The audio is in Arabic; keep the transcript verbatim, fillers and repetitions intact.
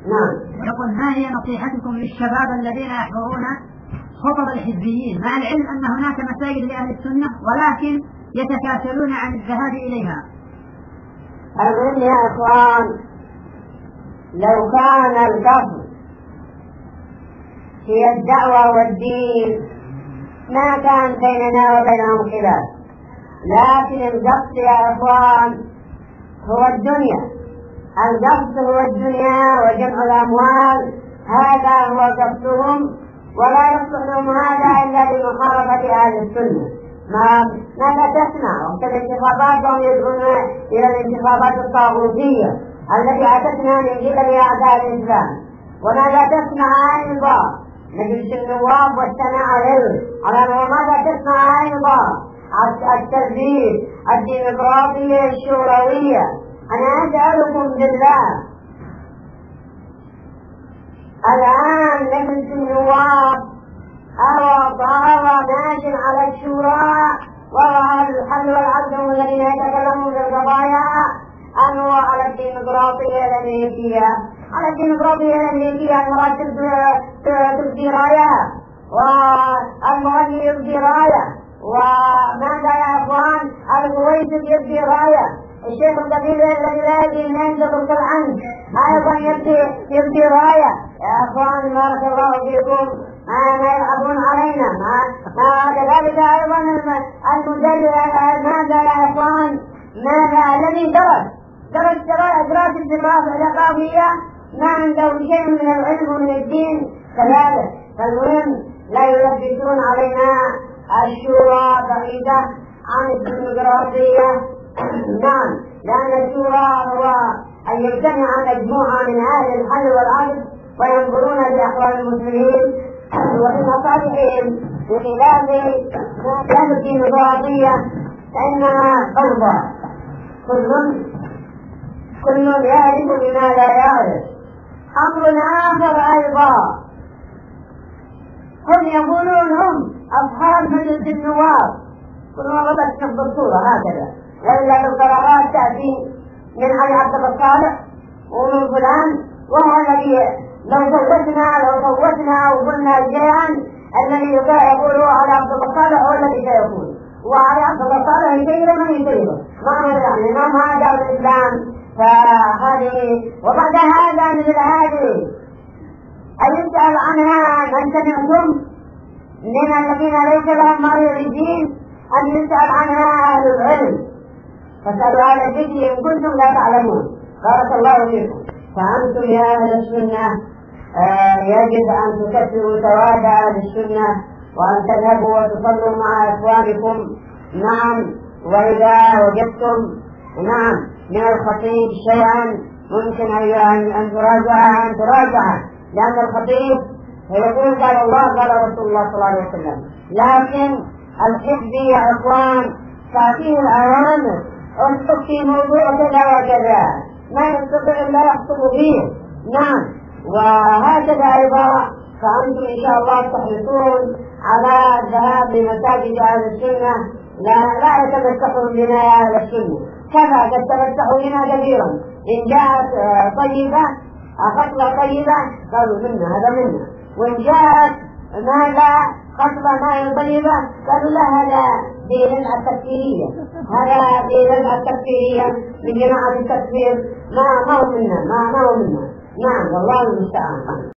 نعم. يقول ما هي نصيحتكم للشباب الذين يحضرون خطب الحزبيين مع العلم أن هناك مساجد لأهل السنة ولكن يتكاسلون عن الذهاب إليها؟ أقول يا أخوان، لو كان القصد هي الدعوة والدين ما كان بيننا وبينهم خلاف، لكن القصد يا أخوان هو الدنيا، القصد هو الدنيا وجمع الأموال، هذا هو قصدهم، ولا يصلح لهم هذا إلا بمحاربة أهل السنة. ما ماذا تصنع وقت الانتخابات وهم يدعون إلى الانتخابات الطاغوتية التي أتتنا من قبل أعداء الإسلام؟ وماذا تصنع أيضا مجلس النواب والثناء عليه على ماذا تصنع أيضا التلبيس الديمقراطية الشوروية؟ أنا أسألكم بالله، الآن مجلس النواب أرى ضارة ماشٍ على الشورى وعلى الحل والعدل الذين يتكلمون في القضايا، أم هو على الديمقراطية الأمريكية؟ على الديمقراطية الأمريكية المرأة تبدي راية والمغني يبدي راية، وماذا يا أخوان الكويت يبدي راية، الشيخ الكبير الذي لا يدري من يدخل عنه أيضا يبدي يبدي راية. يا أخوان بارك الله فيكم، ما يلعبون علينا، ما ما كذلك أيضا المدرس. ماذا يا إخوان؟ ماذا الذي درس درس دراسة الدراسة العقابية ما عنده شيء من العلم ومن الدين كذلك. فالمهم لا يلبسون علينا الشورى بعيدة عن الديمقراطية. نعم، لأن الشورى هو أن يجتمع مجموعة من أهل الحل والعدل وينظرون لأحوال المسلمين وبمصالحهم بخلاف ما الديمقراطية فإنها فوضى، كل كل يعرف بما لا يعرف. أمر آخر أيضا، هم يقولون هم أصحاب مجلس النواب، كل مرة تشوف بالصورة هكذا، وإلا بالقرارات تأتي من علي عبد الصالح ومن فلان، وهو الذي لو فوتنا لو فوتنا وقلنا شيئا الذي يقول هو علي عبد الصالح هو الذي سيقول، وعلي عبد الصالح يسيره من يسيره، ما يعني ما هذا الإسلام. فهذه وبعد هذا مثل هذه أن يسأل عنها من سمعتم من الذين ليس لهم ما يريدين أن يسأل عنها أهل العلم، فاسألوا أهل الذكر إن كنتم لا تعلمون. بارك الله فيكم. فأنتم يا أهل السنة آه يجب أن تكثروا سواد أهل السنة وأن تذهبوا وتصلوا مع إخوانكم. نعم، وإذا وجدتم نعم من الخطيب شيئا ممكن أن تراجع أن تراجع لأن الخطيب يقول قال الله قال رسول الله صلى الله عليه وسلم، لكن الحزب يا إخوان تعطيه الأوامر، اخطب في موضوع كذا وكذا، ما يستطيع إلا يخطب فيه. نعم، وهكذا أيضا فأنتم إن شاء الله تحرصون على الذهاب لمساجد أهل السنة، لا لا يتمسكون بنا يا أهل السنة، كما قد تمسكوا بنا كثيرا. إن جاءت طيبة خطبة طيبة قالوا منا هذا منا، وإن جاءت ماذا خطبة ما طيبة قالوا لا هذا دين التكفيرية، هذا دين التكفيرية من جماعة التكفير، ما ما هو منا ما ما هو منا. نعم، والله المستعان.